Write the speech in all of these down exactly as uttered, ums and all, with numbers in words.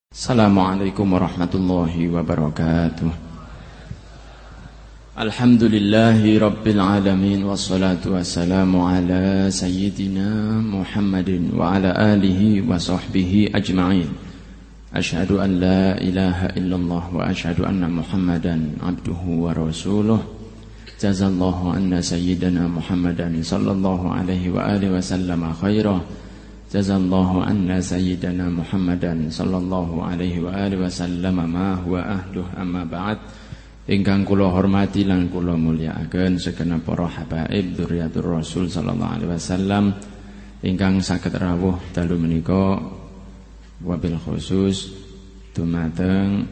Assalamualaikum warahmatullahi wabarakatuh. Alhamdulillahi rabbil alamin, wassalatu wassalamu ala sayyidina Muhammadin wa ala alihi wa sahbihi ajma'in. Ashhadu an la ilaha illallah wa ashhadu anna Muhammadan abduhu wa rasuluh. Jazallahu anna sayyidina Muhammadan sallallahu alaihi wa alihi wa sallama khairah. Jazallahu anna sayyidana Muhammadan sallallahu alaihi wa alihi wasallam ma huwa ahluh amma ba'd. Ingkang kula hormati lan kula mulyakaken segenap para habaib dzurriyyatur Rasul sallallahu alaihi wasallam ingkang saged rawuh dalu menika, wabil khusus dumateng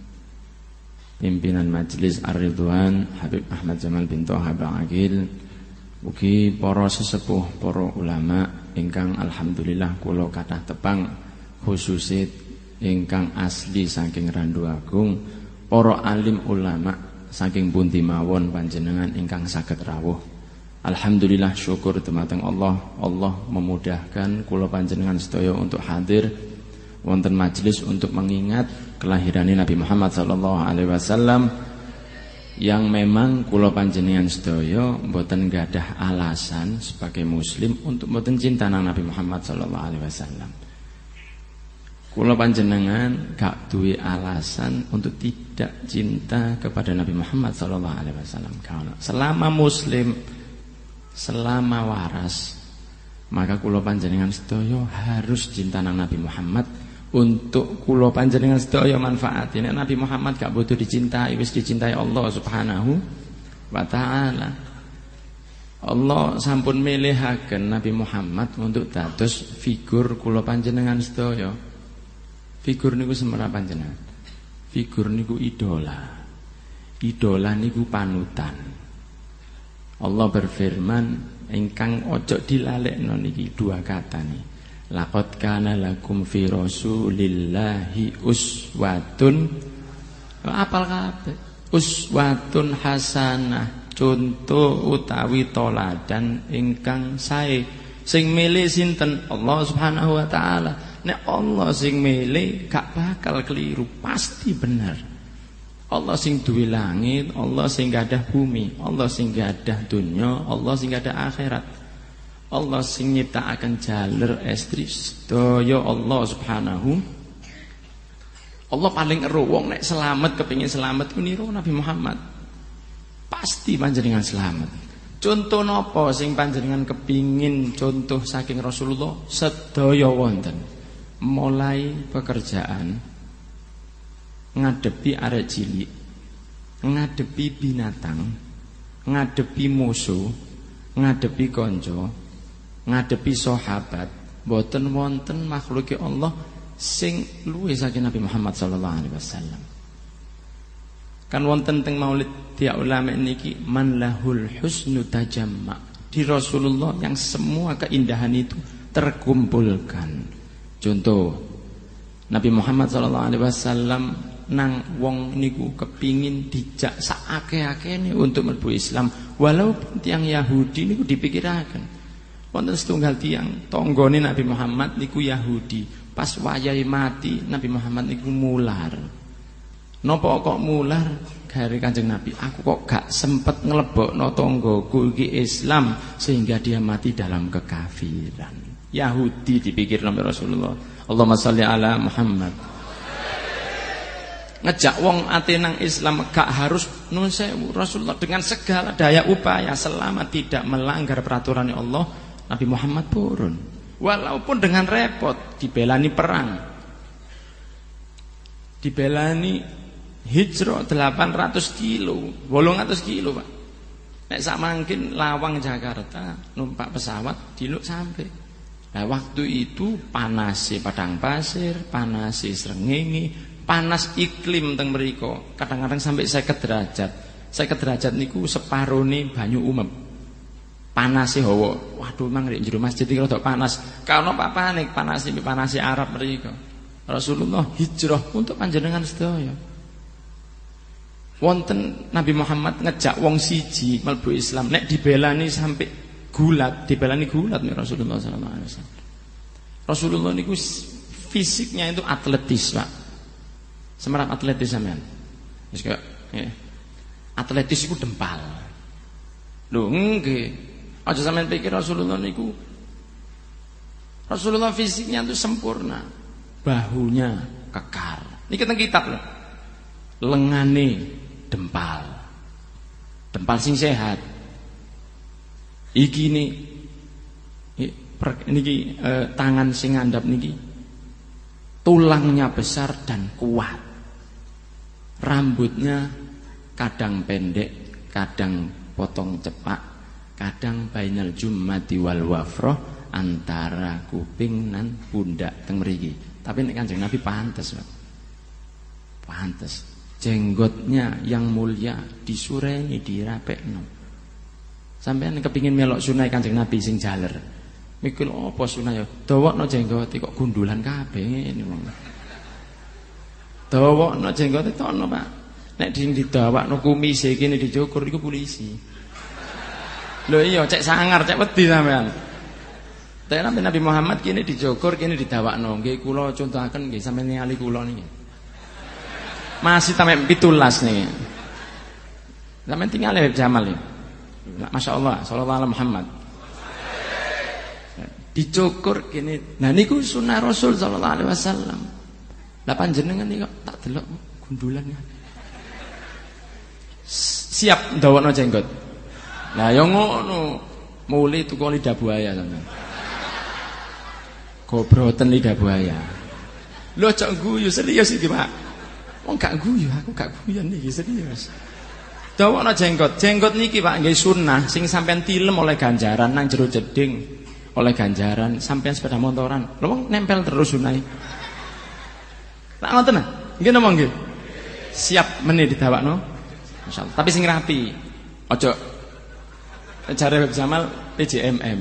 pimpinan majelis Ar-Ridwan Habib Ahmad Jamal bin Thaha Ba'aqil, ugi para sesepuh, para ulama ingkang alhamdulillah kula kathah tepang, khususit ingkang asli saking Randu Agung, para alim ulama saking pundi mawon panjenengan ingkang saged rawuh. Alhamdulillah, syukur dumateng Allah, Allah memudahkan kula panjenengan sedaya untuk hadir wonten majelis untuk mengingat kelahiran Nabi Muhammad sallallahu alaihi wasallam, yang memang kula panjenengan sedaya mboten gadah alasan sebagai muslim untuk mboten cinta nang Nabi Muhammad sallallahu alaihi wasallam. Kula panjenengan gak duwe alasan untuk tidak cinta kepada Nabi Muhammad sallallahu alaihi wasallam. Selama muslim, selama waras, maka kula panjenengan sedaya harus cinta nang Nabi Muhammad. Untuk kula panjenengan sedaya manfaati nek Nabi Muhammad gak butuh dicintai, wis dicintai Allah Subhanahu wa taala. Allah sampun milihaken Nabi Muhammad untuk dados figur kula panjenengan sedaya. Figur niku semana panjenengan. Figur niku idola. Idola niku panutan. Allah berfirman, ingkang ojo dilalekno niki dua kata nih. Laqad kana lakum fi rasulillahi uswatun, apal kabeh, uswatun hasanah, contoh utawi toladan ingkang sae. Sing milih sinten? Allah Subhanahu wa taala. Nek Allah sing milih gak bakal keliru, pasti bener. Allah sing duwe langit, Allah sing gadah bumi, Allah sing gadah dunya, Allah sing gadah akhirat. Allah sing nyiptakaken jalur estri sedaya Allah Subhanahu. Allah paling ero wong nek selamat, kepengin selamat ku niru Nabi Muhammad. Pasti panjenengan selamat. Contoh napa sing panjenengan kepingin contoh saking Rasulullah sedaya wonten. Mulai pekerjaan, ngadepi arek cilik, ngadepi binatang, ngadepi musuh, ngadepi konco, ngadepi sahabat, boten wonten makhluke Allah sing luwih saking Nabi Muhammad sallallahu alaihi wasallam. Kan wonten teng Maulid dia ulama niki, man lahul husnu tajamma. Di Rasulullah yang semua keindahan itu terkumpulkan. Contoh, Nabi Muhammad sallallahu alaihi wasallam nang wong niku kepingin dijak saake-akene untuk mlebu Islam, walaupun tiang Yahudi niku dipikiraken. Wonten setunggal tiang tanggane Nabi Muhammad niku Yahudi, pas wayahe mati Nabi Muhammad niku mular. Napa kok mular? Gare Kanjeng Nabi, aku kok gak sempet nglebokno tanggaku iki Islam sehingga dia mati dalam kekafiran. Yahudi dipikir oleh Rasulullah. Allahumma sholli ala Muhammad. Ngejak wong ate nang Islam gak harus nun sewu. Rasulullah dengan segala daya upaya selama tidak melanggar peraturan Allah, Nabi Muhammad purun. Walaupun dengan repot, dibelani perang, dibelani hijrah delapan ratus kilo, wolong ratus kilo Pak. Nek sak mangkin lawang Jakarta numpak pesawat diluk sampai. Nah, waktu itu panasi padang pasir, panasi srengenge, panas iklim teng mriko, kadang-kadang sampai seket derajat. seket derajat niku separone banyu umep. Panase hawa. Waduh, mang rek jero masjid iki rada panas. Karena papane panase panase Arab mriko. Rasulullah hijrah untuk panjenengan sedaya. Wonten Nabi Muhammad ngejak wong siji mlebu Islam, nek dibelani sampai gulat, dibelani gulat nih Rasulullah sallallahu alaihi wasallam. Rasulullah niku fisiknya itu atletis, Pak. Semerap atletis sampean. Wis kaya ya. Atletis iku dempal. Lho nggih. Aja sampean pikir Rasulullah niku Rasulullah fisiknya itu sempurna. Bahunya kekar. Niki teng kitab lho. Lengane dempal. Dempal sing sehat. Iki ni niki eh, tangan sing ngandhap niki tulangnya besar dan kuat. Rambutnya kadang pendek, kadang potong cepak, kadang bainal jummati wal wafroh, antara kuping nan pundak teng mriki. Tapi nek Kanjeng Nabi pantes, Pak. Pantes. Jenggotnya yang mulia disureni, dirapekno. Sampeyan kepingin melok sunah Kanjeng Nabi sing jaler. Mikul apa sunah ya? Dawakno jenggote kok gundulan kabeh ngene wong. Dawakno jenggote tono, Pak. Nek ding didawakno kumise kene dicukur iku polisi. Lho iya cek sangar, cek wedi sampean. Tapi Nabi Nabi Muhammad kene dicukur, kene didawakno. Nggih kula contohaken nggih sampeyan ningali kula niki. Masih sampai pitulas nih. Sampeyan tinggal Habib Jamal iki. Masya Allah, sallallahu alaihi Muhammad. Dicukur kene. Nah niku sunah Rasul sallallahu alaihi wasallam. Lah panjenengan iki kok tak delok gundulan. Siap ndawakno jenggot. Lah ya ngono. Muli tuku lidah buaya sampean. Gobroten lidah buaya. Lho cok guyu serius iki, Pak. Wong gak guyu, aku gak guyon niki serius. Dawakno jenggot. Jenggot niki Pak nggih sunah sing sampean tilem oleh ganjaran nang jero jeding. Oleh ganjaran sampean sepeda motoran. Lho wong nempel terus sunai. Tak ngoten nah. Nggih napa nggih? Siap meneh didawakno. Masyaallah. Tapi sing rapi. Aja jare Habib Jamal P J M M.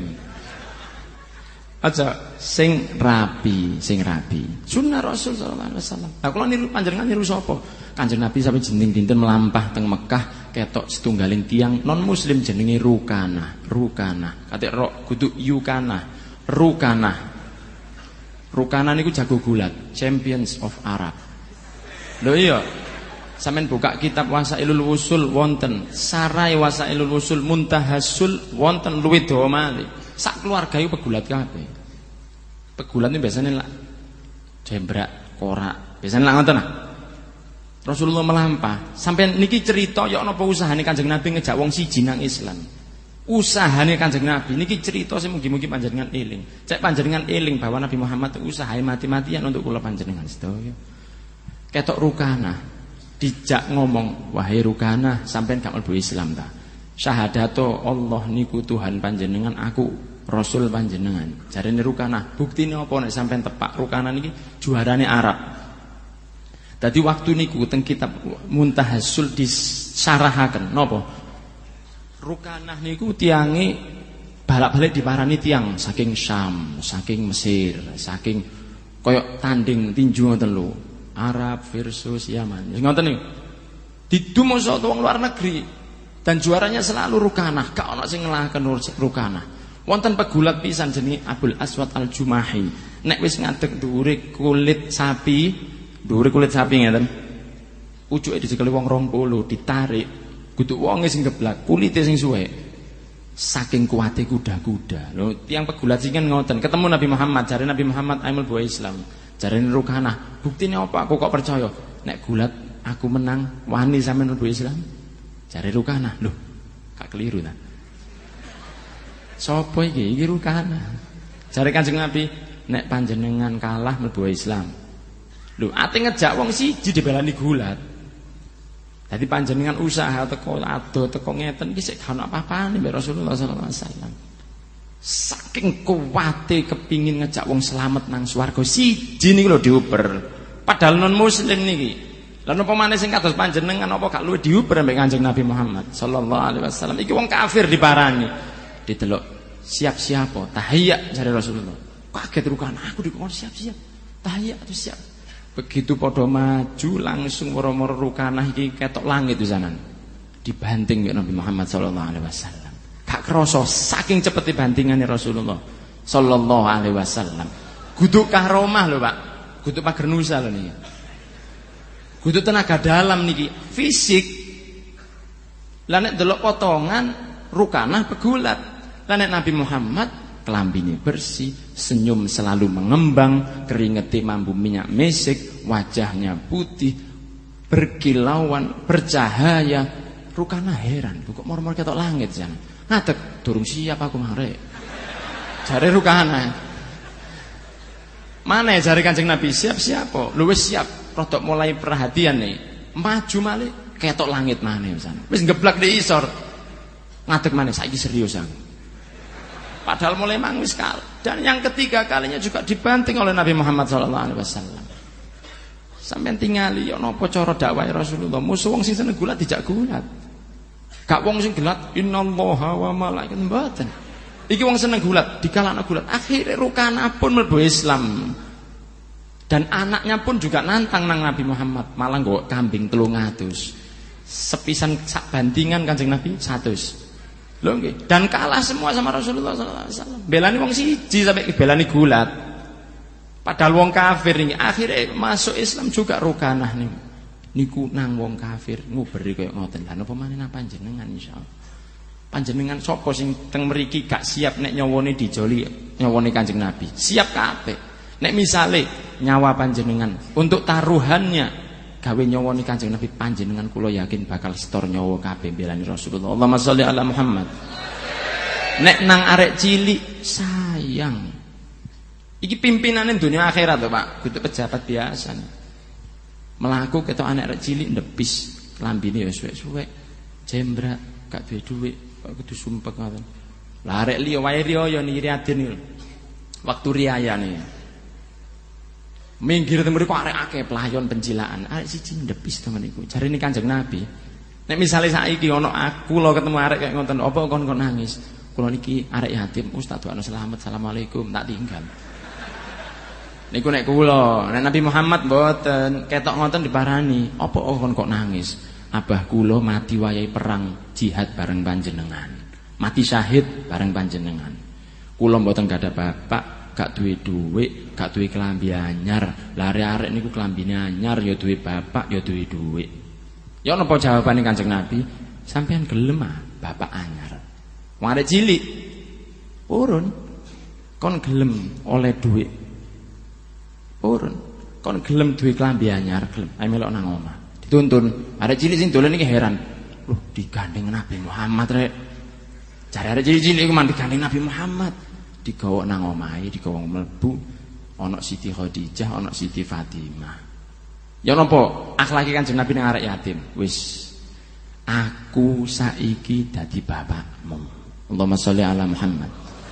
Aja sing rapi, sing rapi. Sunnah Rasul sallallahu alaihi wasallam. Lah kula niru panjenengan niru sapa? Kanjeng Nabi sampe jeneng dinten melampah teng Mekah ketok setunggaling tiang non muslim jenenge Rukanah, Rukanah. Katik rok kudu Yukanah, Rukanah. Rukanah niku jago gulat, champions of Arab. Lho iya. Sampeyan buka kitab Wasailul Wusul wonten, Sarai Wasailul Wusul Muntahasul wonten luwih dawa malih. Sak keluarga iku pegulat kabeh. Pegulat ini biasanya lah jembrak, korak. Biasanya lah ngoten nah. Rasulullah melampah. Sampai niki cerita ya napa usahane Kanjeng Nabi ngejak wong siji nang Islam. Usahane Kanjeng Nabi niki cerita sing mugi-mugi panjenengan eling. Cek panjenengan eling bahwa Nabi Muhammad usahae mati-matian untuk kula panjenengan sedaya. Ketok Rukanah dijak ngomong, "Wahai Rukanah, sampean gak mlebu Islam ta? Syahadato Allah niku Tuhan panjenengan, aku Rasul panjenengan." Jarene Rukanah, buktine apa nek sampean tepak Rukanah niki juarane Arab. Dadi waktu niku teng kitab Muntahasul disarahaken napa? Rukanah niku tiange balak-balik diparani tiang saking Syam, saking Mesir, saking koyok tanding tinju ngoten lho. Arab versus Yaman. Ngoten niku. Didumoso wong luar negeri. Dan juaranya selalu Rukanah, gak ono sing ngelahaken Rukanah. Wonten pegulat pisan jenenge Abul Aswad Al-Jumahi. Nek wis ngadeg dhuwure kulit sapi, dhuwure kulit sapi ngeten. Ucuke dicekel wong rong puluh ditarik, kudu wonge sing geblak, kulite sing suwe. Saking kuwate kuda-kuda. Lho, tiyang pegulat sing ngoten, ketemu Nabi Muhammad, jare Nabi Muhammad aimul buah Islam. Jarene Rukanah, buktine apa aku kok percaya? Nek gulat aku menang, wani sampeyan mlebu Islam. Jare Rukanah, lho, gak keliru ta. Sopo iki? Iki Rukanah. Jare Kanjeng Nabi, nek panjenengan kalah mlebu Islam. Lho, ate ngejak wong siji dibelani gulat. Dadi panjenengan usaha teko ado teko ngeten iki sik gak ono apa-apane mbek Rasulullah sallallahu alaihi wasallam. Saking kuwate kepingin ngejak wong selamat nang swarga siji niku lho diuber. Padahal non muslim niki. Lan apa maneh sing kados panjenengan apa gak luwih diuber mbek Kanjeng Nabi Muhammad sallallahu alaihi wasallam. Iki wong kafir diparani. Didelok siap-siap apa? Tahiyya jare Rasulullah. Kaget Rukanah, aku dikon siap-siap. Tahiyya itu siap. Begitu padha maju langsung moro-moro Rukanah iki ketok langit pisanan. Dibanting mbek Nabi Muhammad sallallahu alaihi wasallam. Gak kroso saking cepeti bantingane Rasulullah sallallahu alaihi wasallam. Kudu karomah lho, Pak. Kudu pager nusa lho niki. Kudu tenaga dalam niki, fisik. Lah nek delok potongan rukanah pegulat. Lah nek Nabi Muhammad kelambine bersih, senyum selalu mengembang, keringetnya mampu minyak mesik, wajahnya putih, berkilauan, bercahaya. Rukanah heran, kok mor-mor ketok langit jan. Ngadeg durung siap aku marek. Jare Rukanah. Mana jare Kanjeng Nabi siap-siap kok. Lho wis siap, rodok mulai perhatian nih. Maju malih ketok langit maneh pisan. Wis ngeblak di isor. Ngadeg maneh saiki serius aku. Padahal mulai mangwis kal. Dan yang ketiga kalinya juga dibanting oleh Nabi Muhammad sallallahu alaihi wasallam. Sampeyan tingali yo napa cara dakwah Rasulullah. Musuh wong sing seneng gulat dijak gulat. Gak wong sing gelat innallaha wa malaikat mboten. Iki wong seneng gulat, dikalakno gulat. Akhire Rukanah pun mlebu Islam. Dan anaknya pun juga nantang nang Nabi Muhammad, malah nggawa kambing telung atus. Sepisan sak bandingan Kanjeng Nabi seratus. Lho nggih. Dan kalah semua sama Rasulullah sallallahu alaihi wasallam. Belani wong siji sampai belani gulat. Padahal wong kafir ini akhirnya masuk Islam juga Rukanah nih. Niku nang wong kafir nguberi kaya ngoten. Lah napa maneh nang panjenengan insyaallah. Panjenengan sapa sing teng mriki gak siap nek nyawane dijoli nyawane Kanjeng Nabi. Siap kabeh. Nek misale nyawa panjenengan untuk taruhannya gawe nyawane Kanjeng Nabi, panjenengan kula yakin bakal setor nyawa kabeh belani Rasulullah. Allahumma sholli ala Muhammad. Nek nang arek cilik sayang. Iki pimpinane dunia akhirat to, Pak. Kudu pejabat biasa. Melaku ketok anak arek cilik ndepis lambine ya suwek-suwek. Jembrak, gak duwe dhuwit, kok kudu sumpek ngoten. Lah arek liya wae riya niki Raden iki. Waktu riyayane. Minggir teng mriku arek akeh pelayon pencilaan. Arek siji ndepis to niku. Jarine Kanjeng Nabi. Nek misale saiki ana aku lho ketemu arek kaya ngoten, apa kon kon nangis? Kula niki arek yatim, Ustaz doano selamat, assalamualaikum, tak tinggal. Niku nek kula, nek Nabi Muhammad mboten, ketok ngoten diparani, apa kon kok nangis? Abah kula mati wayahe perang jihad bareng panjenengan. Mati syahid bareng panjenengan. Kula mboten gak ada bapak, gak duwe dhuwit, gak duwe klambi anyar. Lah arek-arek niku klambine anyar, ya duwe bapak, ya duwe dhuwit. Ya napa jawabane Kanjeng Nabi? Sampeyan gelem ah bapak anyar. Wong arek cilik purun kon gelem oleh dhuwit. Purun kon gelem duwe klambi anyar, gelem ae melok nang omah. Dituntun. Arek cilik sing dolen iki heran. Loh, digandeng Nabi Muhammad rek. Jare arek cilik-cilik iku mandi digandeng Nabi Muhammad. Digawa nang omahe, digawa mlebu ana Siti Khadijah, ana Siti Fatimah. Ya napa akhlake Kanjeng Nabi nang arek yatim? Wis aku saiki dadi bapakmu. Allahumma sholli ala Muhammad.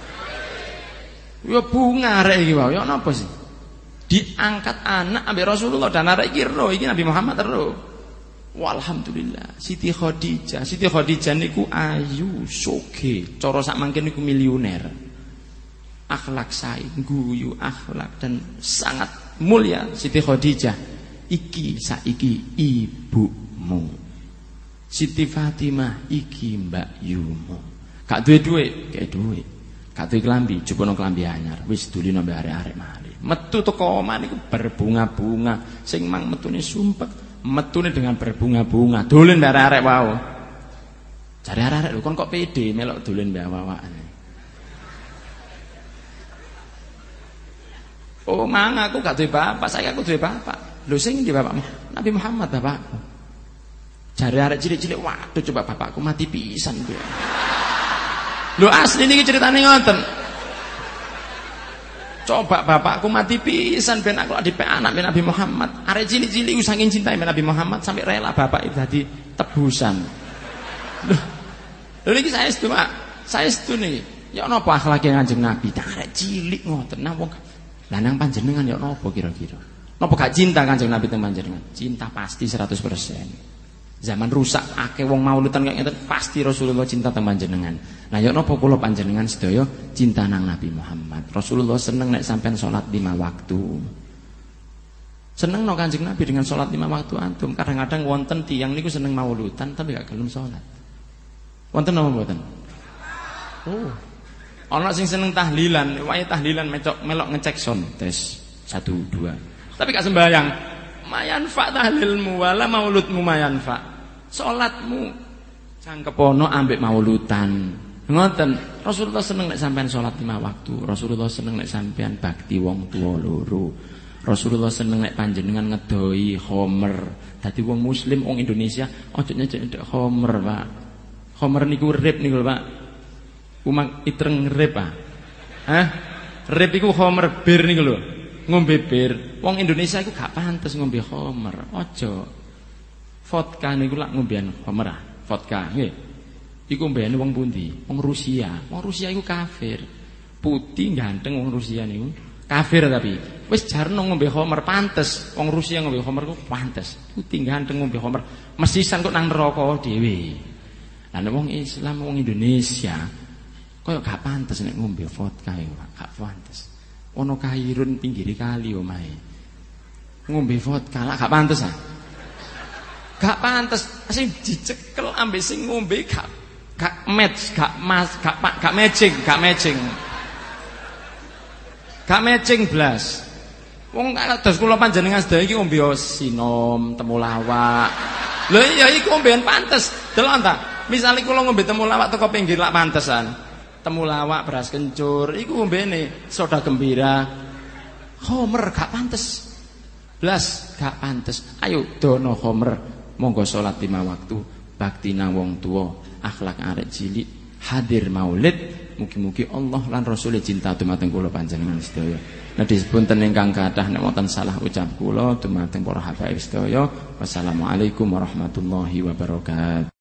Ya bunga arek iki wae, ya napa sih? Diangkat anak ambek Rasulullah dan arek iki ro, iki Nabi Muhammad ro. Walhamdulillah. Siti Khadijah, Siti Khadijah niku ayu, soge, cara sak mangken niku miliuner. Akhlak sae, guyu akhlak dan sangat mulia Siti Khadijah. Iki saiki ibumu. Siti Fatimah iki mbak yumu. Gak duwe dhuwit, gak duwe. Gak duwe klambi, jupono klambi anyar. Wis dulina mbek arek-arek malih. Metu teko omah niku berbunga-bunga. Sing mang metune sumpek, metune dengan berbunga-bunga. Dolen mbek arek-arek wau. Jare arek-arek lho kon kok pede melok dolen mbek awak-awakane. Oh, mang aku gak duwe bapak, saya aku duwe bapak. Lho sing ndi bapakmu? Nabi Muhammad bapakku. Jare arek cilik-cilik, waduh coba bapakku mati pisan kuwi. Lho asli niki ceritane ngoten. Coba bapakku mati pisan ben aku dipek anak Nabi Muhammad. Arek cilik-cilik saking cintae Nabi Muhammad sampai rela bapak itu dadi tebusan. Lho. Lho niki saya setu, Pak. Saya setu niki. Ya napa akhlake Kanjeng Nabi? Arek cilik ngoten nang wong. Lah nang panjenengan ya napa kira-kira? Napa gak cinta Kanjeng Nabi teng panjenengan? Cinta pasti seratus persen. Zaman rusak akeh wong mauludan kaya ngeten pasti Rasulullah cinta teng panjenengan. Lah ya napa kula panjenengan sedaya cinta nang Nabi Muhammad. Rasulullah seneng nek sampean salat lima waktu. Seneng no Kanjeng Nabi dengan salat lima waktu antum. Kadang-kadang wonten tiyang niku seneng mauludan tapi gak gelem salat. Wonten napa mboten? Oh. Ana sing seneng tahlilan, wae tahlilan melok melok ngecek son tes satu dua. Tapi gak sembahyang. mayanfa tahlilmu wala mauludmu mayanfa. Salatmu cangkepono ambek mauludan. Ngoten. Rasulullah seneng nek sampean salat lima waktu. Rasulullah seneng nek sampean bakti wong tuwa loro. Rasulullah seneng nek panjenengan ngedoi khomer. Dadi wong muslim wong Indonesia ojo nyedek khomer, Pak. Khomer niku rip niku lho, Pak. Umak itreng rip, Pak. Hah? Rip iku khomer bir niku lho. Ngombe bir. Wong Indonesia iku gak pantes ngombe khomer. Ojo. Vodka niku lak ngombean khomer ah. Vodka nggih. Iku mbene wong pundi? Wong Rusia. Wong Rusia iku kafir. Putih ganteng wong Rusia niku. Kafir tapi wis jarno ngombe khomer pantes. Wong Rusia ngombe khomer ku pantes. Putih ganteng ngombe khomer. Mesisan kok nang neraka dhewe. Lah nek wong Islam wong Indonesia koyo gak pantes nek ngombe vodka iku, gak pantes. Ono kairun pinggir kali omahe. Ngombe vodka lah gak pantes ah. Gak pantes sing dicekel ambek sing ngombe gak gak match, gak mas, gak gak matching, gak matching. Gak matching blas. Wong kados kula panjenengan sedaya iki ngombe sinom, temulawak. Lho iya iku ngombean pantes. Delok ta? Misale kula ngombe temulawak teko pinggir lak pantesan. Temulawak beras kencur iku ngombene soda gembira. Khomer gak pantes. Blas gak pantes. Ayo dono khomer. Monggo salat lima waktu, bakti nang wong tuwa, akhlak arek cilik, hadir maulid. Mugi-mugi Allah lan Rasul cinta dumateng kula panjenengan sedaya. Nah dipunten ingkang kathah nek wonten salah ucap kula dumateng para habaib sedaya. Wassalamualaikum warahmatullahi wabarakatuh.